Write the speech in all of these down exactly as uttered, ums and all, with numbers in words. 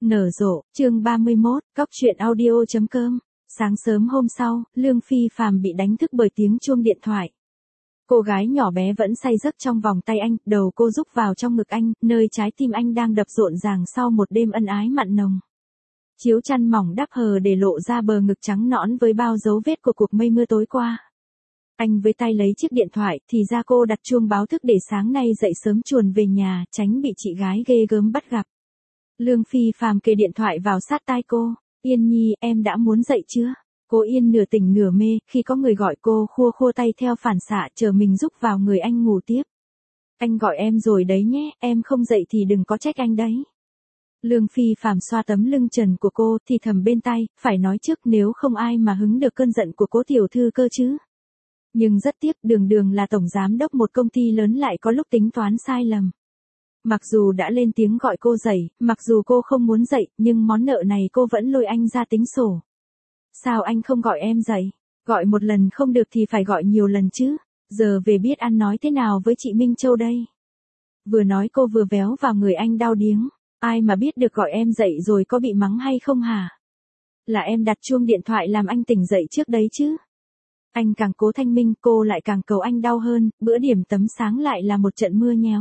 Nở rộ, chương ba mươi mốt, cóc truyện audio chấm com. Sáng sớm hôm sau, Lương Phi Phàm bị đánh thức bởi tiếng chuông điện thoại. Cô gái nhỏ bé vẫn say giấc trong vòng tay anh, đầu cô rúc vào trong ngực anh, nơi trái tim anh đang đập rộn ràng sau một đêm ân ái mặn nồng. Chiếu chăn mỏng đắp hờ để lộ ra bờ ngực trắng nõn với bao dấu vết của cuộc mây mưa tối qua. Anh với tay lấy chiếc điện thoại, thì ra cô đặt chuông báo thức để sáng nay dậy sớm chuồn về nhà, tránh bị chị gái ghê gớm bắt gặp. Lương Phi Phàm kề điện thoại vào sát tai cô, Yên Nhi, em đã muốn dậy chưa? Cô Yên nửa tỉnh nửa mê, khi có người gọi cô khua khua tay theo phản xạ chờ mình rúc vào người anh ngủ tiếp. Anh gọi em rồi đấy nhé, em không dậy thì đừng có trách anh đấy. Lương Phi Phàm xoa tấm lưng trần của cô thì thầm bên tai, phải nói trước nếu không ai mà hứng được cơn giận của cố tiểu thư cơ chứ. Nhưng rất tiếc, đường đường là tổng giám đốc một công ty lớn lại có lúc tính toán sai lầm. Mặc dù đã lên tiếng gọi cô dậy, mặc dù cô không muốn dậy, nhưng món nợ này cô vẫn lôi anh ra tính sổ. Sao anh không gọi em dậy? Gọi một lần không được thì phải gọi nhiều lần chứ. Giờ về biết ăn nói thế nào với chị Minh Châu đây? Vừa nói cô vừa véo vào người anh đau điếng. Ai mà biết được gọi em dậy rồi có bị mắng hay không hả? Là em đặt chuông điện thoại làm anh tỉnh dậy trước đấy chứ. Anh càng cố thanh minh, cô lại càng cầu anh đau hơn, bữa điểm tấm sáng lại là một trận mưa nhéo.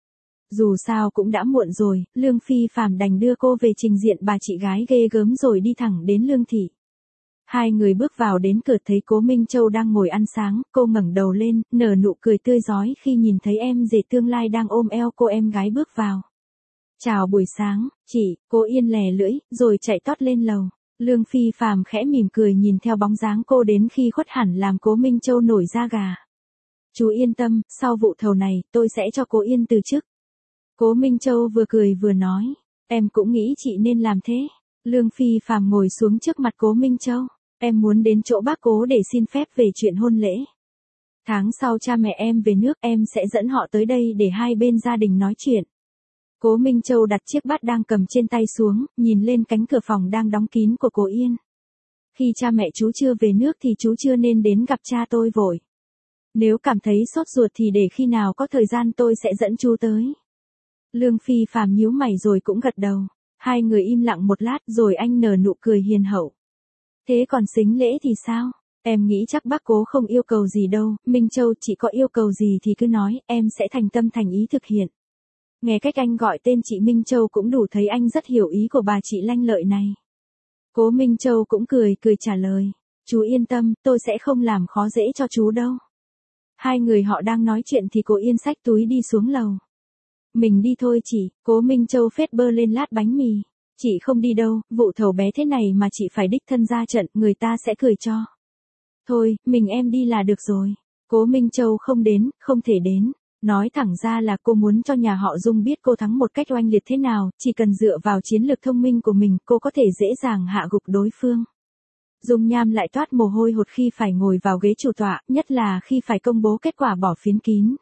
Dù sao cũng đã muộn rồi, Lương Phi Phàm đành đưa cô về trình diện bà chị gái ghê gớm rồi đi thẳng đến Lương Thị. Hai người bước vào đến cửa thấy cố Minh Châu đang ngồi ăn sáng, cô ngẩng đầu lên, nở nụ cười tươi rói khi nhìn thấy em rể tương lai đang ôm eo cô em gái bước vào. Chào buổi sáng, chị, cô Yên lè lưỡi, rồi chạy tót lên lầu. Lương Phi Phàm khẽ mỉm cười nhìn theo bóng dáng cô đến khi khuất hẳn làm cố Minh Châu nổi da gà. Chú yên tâm, sau vụ thầu này, tôi sẽ cho cô Yên từ chức. Cố Minh Châu vừa cười vừa nói, em cũng nghĩ chị nên làm thế. Lương Phi Phàm ngồi xuống trước mặt cố Minh Châu, em muốn đến chỗ bác cố để xin phép về chuyện hôn lễ. Tháng sau cha mẹ em về nước, em sẽ dẫn họ tới đây để hai bên gia đình nói chuyện. Cố Minh Châu đặt chiếc bát đang cầm trên tay xuống, nhìn lên cánh cửa phòng đang đóng kín của cô Yên. Khi cha mẹ chú chưa về nước thì chú chưa nên đến gặp cha tôi vội. Nếu cảm thấy sốt ruột thì để khi nào có thời gian tôi sẽ dẫn chú tới. Lương Phi Phàm nhíu mày rồi cũng gật đầu. Hai người im lặng một lát rồi anh nở nụ cười hiền hậu. Thế còn sính lễ thì sao? Em nghĩ chắc bác cố không yêu cầu gì đâu, Minh Châu chị có yêu cầu gì thì cứ nói, em sẽ thành tâm thành ý thực hiện. Nghe cách anh gọi tên chị Minh Châu cũng đủ thấy anh rất hiểu ý của bà chị lanh lợi này. Cố Minh Châu cũng cười cười trả lời. Chú yên tâm, tôi sẽ không làm khó dễ cho chú đâu. Hai người họ đang nói chuyện thì cô Yên xách túi đi xuống lầu. Mình đi thôi chị, cố Minh Châu phết bơ lên lát bánh mì. Chị không đi đâu, vụ thầu bé thế này mà chị phải đích thân ra trận, người ta sẽ cười cho. Thôi, mình em đi là được rồi. Cố Minh Châu không đến, không thể đến. Nói thẳng ra là cô muốn cho nhà họ Dung biết cô thắng một cách oanh liệt thế nào, chỉ cần dựa vào chiến lược thông minh của mình, cô có thể dễ dàng hạ gục đối phương. Dung Nham lại toát mồ hôi hột khi phải ngồi vào ghế chủ tọa, nhất là khi phải công bố kết quả bỏ phiến kín.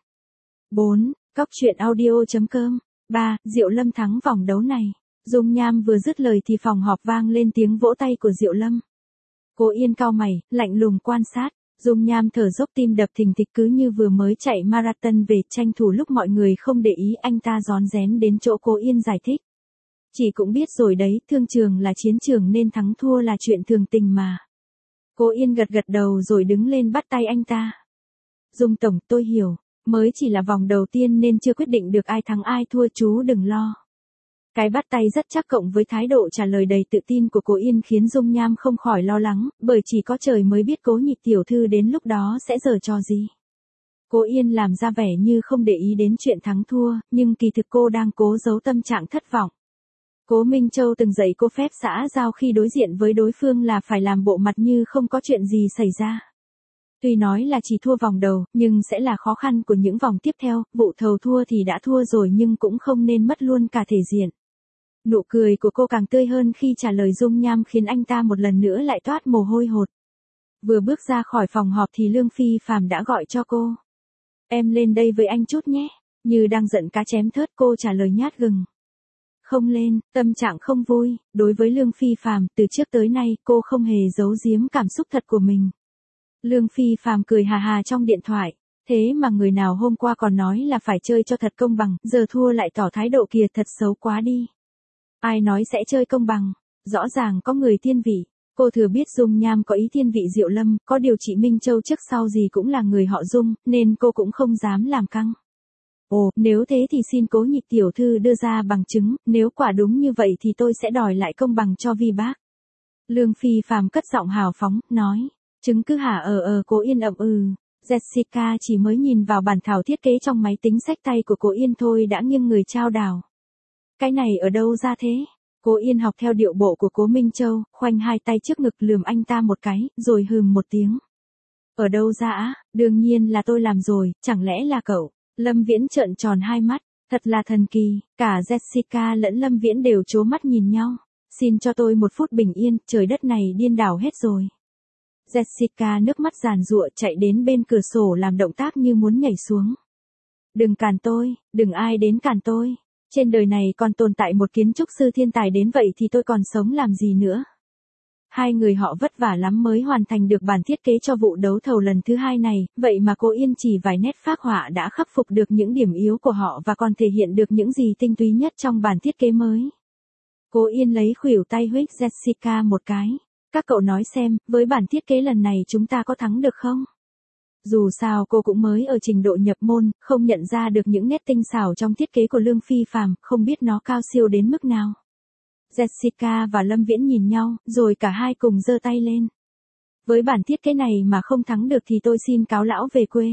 bốn. Cóc truyện audio chấm com. ba. Diệu Lâm thắng vòng đấu này. Dung Nham vừa dứt lời thì phòng họp vang lên tiếng vỗ tay của Diệu Lâm. Cô Yên cau mày, lạnh lùng quan sát. Dung Nham thở dốc tim đập thình thịch cứ như vừa mới chạy marathon về, tranh thủ lúc mọi người không để ý anh ta rón rén đến chỗ cô Yên giải thích. Chị cũng biết rồi đấy, thương trường là chiến trường nên thắng thua là chuyện thường tình mà. Cô Yên gật gật đầu rồi đứng lên bắt tay anh ta. Dung tổng, tôi hiểu, mới chỉ là vòng đầu tiên nên chưa quyết định được ai thắng ai thua, chú đừng lo. Cái bắt tay rất chắc cộng với thái độ trả lời đầy tự tin của cô Yên khiến Dung Nham không khỏi lo lắng, bởi chỉ có trời mới biết Cố Nhị tiểu thư đến lúc đó sẽ giở trò gì. Cô Yên làm ra vẻ như không để ý đến chuyện thắng thua, nhưng kỳ thực cô đang cố giấu tâm trạng thất vọng. Cố Minh Châu từng dạy cô phép xã giao khi đối diện với đối phương là phải làm bộ mặt như không có chuyện gì xảy ra. Tuy nói là chỉ thua vòng đầu, nhưng sẽ là khó khăn của những vòng tiếp theo, vụ thầu thua thì đã thua rồi nhưng cũng không nên mất luôn cả thể diện. Nụ cười của cô càng tươi hơn khi trả lời Dung Nham khiến anh ta một lần nữa lại toát mồ hôi hột. Vừa bước ra khỏi phòng họp thì Lương Phi Phàm đã gọi cho cô. Em lên đây với anh chút nhé. Như đang giận cá chém thớt cô trả lời nhát gừng. Không lên, tâm trạng không vui. Đối với Lương Phi Phàm, từ trước tới nay cô không hề giấu giếm cảm xúc thật của mình. Lương Phi Phàm cười hà hà trong điện thoại. Thế mà người nào hôm qua còn nói là phải chơi cho thật công bằng, giờ thua lại tỏ thái độ kìa, thật xấu quá đi. Ai nói sẽ chơi công bằng, rõ ràng có người thiên vị. Cô thừa biết Dung Nham có ý thiên vị Diệu Lâm, có điều chị Minh Châu trước sau gì cũng là người họ Dung, nên cô cũng không dám làm căng. Ồ, nếu thế thì xin Cố Nhị tiểu thư đưa ra bằng chứng, nếu quả đúng như vậy thì tôi sẽ đòi lại công bằng cho Vi bác. Lương Phi Phàm cất giọng hào phóng, nói, chứng cứ hả? Ờ ờ Cố Yên ậm ừ. Jessica chỉ mới nhìn vào bản thảo thiết kế trong máy tính xách tay của Cố Yên thôi đã nghiêng người chao đảo. Cái này ở đâu ra thế? Cố Yên học theo điệu bộ của Cố Minh Châu, khoanh hai tay trước ngực lườm anh ta một cái, rồi hừm một tiếng. Ở đâu ra á? Đương nhiên là tôi làm rồi, chẳng lẽ là cậu? Lâm Viễn trợn tròn hai mắt, thật là thần kỳ, cả Jessica lẫn Lâm Viễn đều trố mắt nhìn nhau. Xin cho tôi một phút bình yên, trời đất này điên đảo hết rồi. Jessica nước mắt giàn giụa chạy đến bên cửa sổ làm động tác như muốn nhảy xuống. Đừng cản tôi, đừng ai đến cản tôi. Trên đời này còn tồn tại một kiến trúc sư thiên tài đến vậy thì tôi còn sống làm gì nữa. Hai người họ vất vả lắm mới hoàn thành được bản thiết kế cho vụ đấu thầu lần thứ hai này, vậy mà Cố Yên chỉ vài nét phác họa đã khắc phục được những điểm yếu của họ và còn thể hiện được những gì tinh túy nhất trong bản thiết kế mới. Cố Yên lấy khuỷu tay huých Jessica một cái. Các cậu nói xem, với bản thiết kế lần này chúng ta có thắng được không? Dù sao cô cũng mới ở trình độ nhập môn, không nhận ra được những nét tinh xảo trong thiết kế của Lương Phi Phàm, không biết nó cao siêu đến mức nào. Jessica và Lâm Viễn nhìn nhau, rồi cả hai cùng giơ tay lên. Với bản thiết kế này mà không thắng được thì tôi xin cáo lão về quê.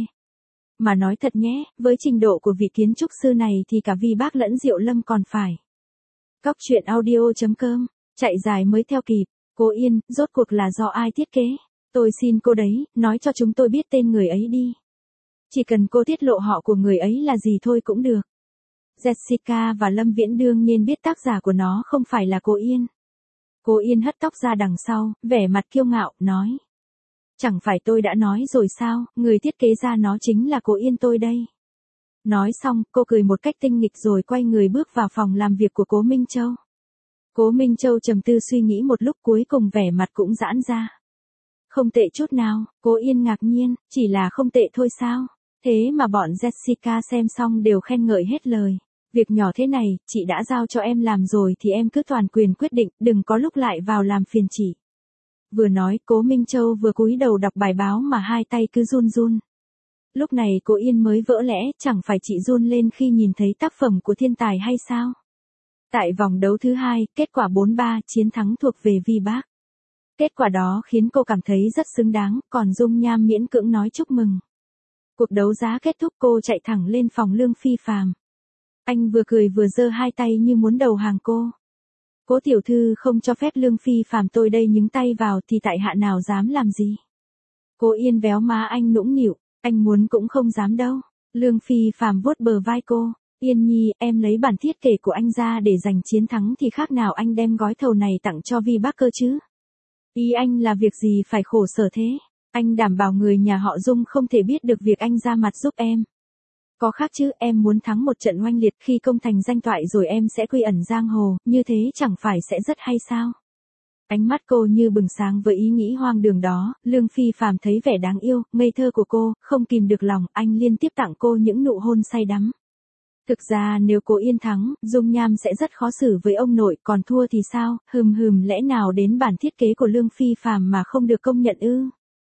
Mà nói thật nhé, với trình độ của vị kiến trúc sư này thì cả Vi bác lẫn Diệu Lâm còn phải. Cóc truyện audio chấm com, chạy dài mới theo kịp. Cố Yên, rốt cuộc là do ai thiết kế? Tôi xin cô đấy, nói cho chúng tôi biết tên người ấy đi. Chỉ cần cô tiết lộ họ của người ấy là gì thôi cũng được. Jessica và Lâm Viễn đương nhiên biết tác giả của nó không phải là Cố Yên. Cố Yên hất tóc ra đằng sau, vẻ mặt kiêu ngạo, nói. Chẳng phải tôi đã nói rồi sao, người thiết kế ra nó chính là Cố Yên tôi đây. Nói xong, cô cười một cách tinh nghịch rồi quay người bước vào phòng làm việc của Cố Minh Châu. Cố Minh Châu trầm tư suy nghĩ một lúc cuối cùng vẻ mặt cũng giãn ra. Không tệ chút nào, Cố Yên ngạc nhiên, chỉ là không tệ thôi sao? Thế mà bọn Jessica xem xong đều khen ngợi hết lời. Việc nhỏ thế này, chị đã giao cho em làm rồi thì em cứ toàn quyền quyết định, đừng có lúc lại vào làm phiền chị. Vừa nói, Cố Minh Châu vừa cúi đầu đọc bài báo mà hai tay cứ run run. Lúc này Cố Yên mới vỡ lẽ, chẳng phải chị run lên khi nhìn thấy tác phẩm của thiên tài hay sao? Tại vòng đấu thứ hai, kết quả bốn ba chiến thắng thuộc về Vi bác. Kết quả đó khiến cô cảm thấy rất xứng đáng, còn Dung Nham miễn cưỡng nói chúc mừng. Cuộc đấu giá kết thúc cô chạy thẳng lên phòng Lương Phi Phàm. Anh vừa cười vừa giơ hai tay như muốn đầu hàng cô. Cố tiểu thư không cho phép Lương Phi Phàm tôi đây nhúng tay vào thì tại hạ nào dám làm gì. Cố Yên véo má anh nũng nịu, anh muốn cũng không dám đâu. Lương Phi Phàm vuốt bờ vai cô. Yên Nhi, em lấy bản thiết kế của anh ra để giành chiến thắng thì khác nào anh đem gói thầu này tặng cho Vi bác cơ chứ. Ý anh là việc gì phải khổ sở thế? Anh đảm bảo người nhà họ Dung không thể biết được việc anh ra mặt giúp em. Có khác chứ, em muốn thắng một trận oanh liệt khi công thành danh toại rồi em sẽ quy ẩn giang hồ, như thế chẳng phải sẽ rất hay sao? Ánh mắt cô như bừng sáng với ý nghĩ hoang đường đó, Lương Phi Phàm thấy vẻ đáng yêu, ngây thơ của cô, không kìm được lòng, anh liên tiếp tặng cô những nụ hôn say đắm. Thực ra nếu Cố Yên thắng, Dung Nham sẽ rất khó xử với ông nội, còn thua thì sao, hừm hừm lẽ nào đến bản thiết kế của Lương Phi Phàm mà không được công nhận ư?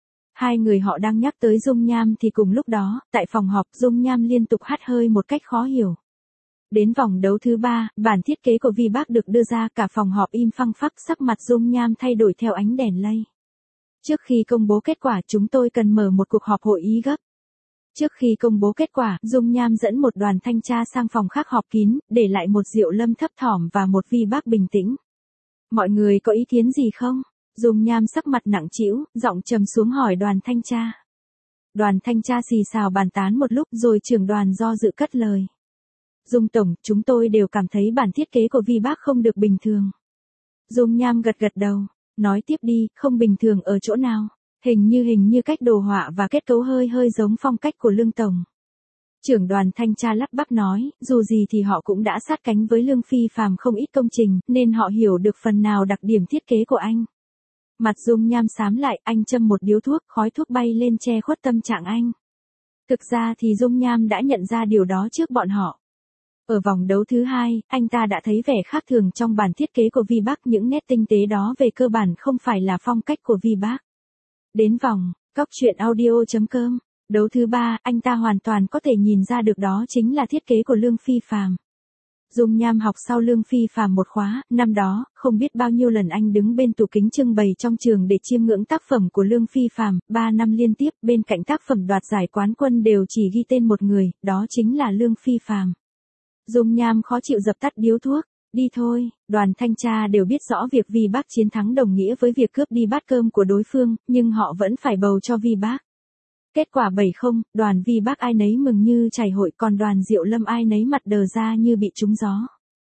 Hai người họ đang nhắc tới Dung Nham thì cùng lúc đó, tại phòng họp Dung Nham liên tục hắt hơi một cách khó hiểu. Đến vòng đấu thứ ba, bản thiết kế của Vi bác được đưa ra, cả phòng họp im phăng phắc, sắc mặt Dung Nham thay đổi theo ánh đèn lây. Trước khi công bố kết quả chúng tôi cần mở một cuộc họp hội ý gấp. Trước khi công bố kết quả, Dung Nham dẫn một đoàn thanh tra sang phòng khác họp kín, để lại một Diệu Lâm thấp thỏm và một Vi bác bình tĩnh. Mọi người có ý kiến gì không? Dung Nham sắc mặt nặng trĩu, giọng trầm xuống hỏi đoàn thanh tra. Đoàn thanh tra xì xào bàn tán một lúc rồi trưởng đoàn do dự cất lời. Dung tổng, chúng tôi đều cảm thấy bản thiết kế của Vi bác không được bình thường. Dung Nham gật gật đầu, nói tiếp đi, không bình thường ở chỗ nào? Hình như hình như cách đồ họa và kết cấu hơi hơi giống phong cách của Lương tổng. Trưởng đoàn thanh tra lắp bắp nói, dù gì thì họ cũng đã sát cánh với Lương Phi Phàm không ít công trình, nên họ hiểu được phần nào đặc điểm thiết kế của anh. Mặt Dung Nham xám lại, anh châm một điếu thuốc, khói thuốc bay lên che khuất tâm trạng anh. Thực ra thì Dung Nham đã nhận ra điều đó trước bọn họ. Ở vòng đấu thứ hai, anh ta đã thấy vẻ khác thường trong bản thiết kế của Vi Bắc, những nét tinh tế đó về cơ bản không phải là phong cách của Vi Bắc. Đến vòng, cóc truyện audio chấm com, đấu thứ ba, anh ta hoàn toàn có thể nhìn ra được đó chính là thiết kế của Lương Phi Phàm. Dung Nham học sau Lương Phi Phàm một khóa, năm đó, không biết bao nhiêu lần anh đứng bên tủ kính trưng bày trong trường để chiêm ngưỡng tác phẩm của Lương Phi Phàm, ba năm liên tiếp, bên cạnh tác phẩm đoạt giải quán quân đều chỉ ghi tên một người, đó chính là Lương Phi Phàm. Dung Nham khó chịu dập tắt điếu thuốc, đi thôi, đoàn thanh tra đều biết rõ việc Vi Bắc chiến thắng đồng nghĩa với việc cướp đi bát cơm của đối phương, nhưng họ vẫn phải bầu cho Vi Bắc. Kết quả bảy không, đoàn Vi Bắc ai nấy mừng như chảy hội, còn đoàn Diệu Lâm ai nấy mặt đờ ra như bị trúng gió.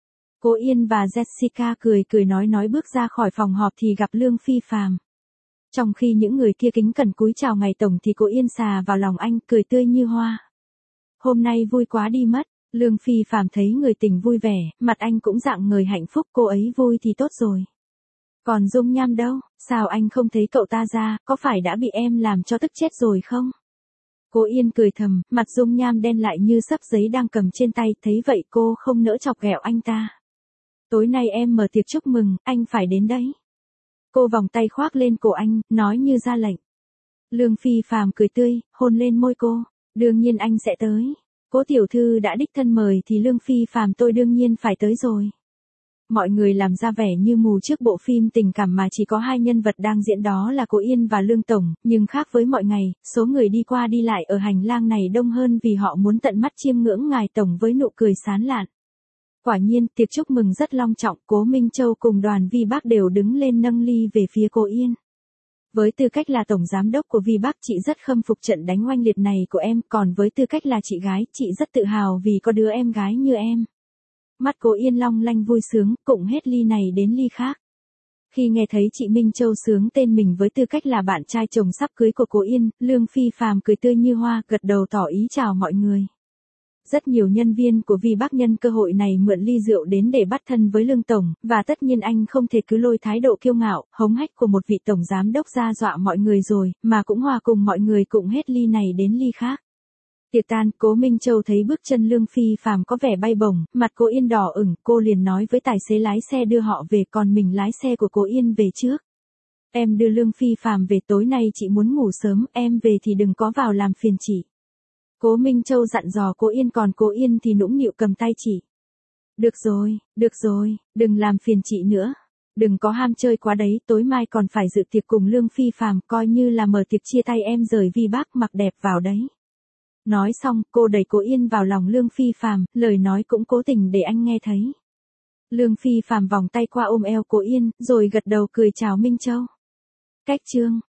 Cố Yên và Jessica cười cười nói nói bước ra khỏi phòng họp thì gặp Lương Phi Phàm. Trong khi những người kia kính cẩn cúi chào ngài tổng thì Cố Yên xà vào lòng anh, cười tươi như hoa. Hôm nay vui quá đi mất. Lương Phi Phàm thấy người tình vui vẻ, mặt anh cũng rạng ngời hạnh phúc, cô ấy vui thì tốt rồi. Còn Dung Nham đâu, sao anh không thấy cậu ta ra, có phải đã bị em làm cho tức chết rồi không? Cố Yên cười thầm, mặt Dung Nham đen lại như sấp giấy đang cầm trên tay, thấy vậy cô không nỡ chọc ghẹo anh ta. Tối nay em mở tiệc chúc mừng, anh phải đến đấy. Cô vòng tay khoác lên cổ anh, nói như ra lệnh. Lương Phi Phàm cười tươi, hôn lên môi cô, đương nhiên anh sẽ tới. Cố tiểu thư đã đích thân mời thì Lương Phi Phàm tôi đương nhiên phải tới rồi. Mọi người làm ra vẻ như mù trước bộ phim tình cảm mà chỉ có hai nhân vật đang diễn, đó là Cố Yên và Lương Tổng, nhưng khác với mọi ngày, số người đi qua đi lại ở hành lang này đông hơn vì họ muốn tận mắt chiêm ngưỡng ngài tổng với nụ cười sán lạn. Quả nhiên, tiệc chúc mừng rất long trọng, Cố Minh Châu cùng đoàn Vi Bắc đều đứng lên nâng ly về phía Cố Yên. Với tư cách là tổng giám đốc của Vi Bắc, chị rất khâm phục trận đánh oanh liệt này của em, còn với tư cách là chị gái, chị rất tự hào vì có đứa em gái như em. Mắt Cố Yên long lanh vui sướng, cũng hết ly này đến ly khác. Khi nghe thấy chị Minh Châu xướng tên mình với tư cách là bạn trai chồng sắp cưới của Cố Yên, Lương Phi Phàm cười tươi như hoa, gật đầu tỏ ý chào mọi người. Rất nhiều nhân viên của Vi Bắc nhân cơ hội này mượn ly rượu đến để bắt thân với Lương Tổng, và tất nhiên anh không thể cứ lôi thái độ kiêu ngạo, hống hách của một vị tổng giám đốc ra dọa mọi người rồi, mà cũng hòa cùng mọi người cũng hết ly này đến ly khác. Tiệc tan, Cố Minh Châu thấy bước chân Lương Phi Phàm có vẻ bay bổng, mặt Cố Yên đỏ ửng, cô liền nói với tài xế lái xe đưa họ về, còn mình lái xe của Cố Yên về trước. Em đưa Lương Phi Phàm về, tối nay chị muốn ngủ sớm, em về thì đừng có vào làm phiền chị. Cố Minh Châu dặn dò Cố Yên, còn Cố Yên thì nũng nịu cầm tay chị. Được rồi, được rồi, đừng làm phiền chị nữa. Đừng có ham chơi quá đấy, tối mai còn phải dự tiệc cùng Lương Phi Phàm, coi như là mở tiệc chia tay em rời Vi Bắc, mặc đẹp vào đấy. Nói xong, cô đẩy Cố Yên vào lòng Lương Phi Phàm, lời nói cũng cố tình để anh nghe thấy. Lương Phi Phàm vòng tay qua ôm eo Cố Yên, rồi gật đầu cười chào Minh Châu. Cách chương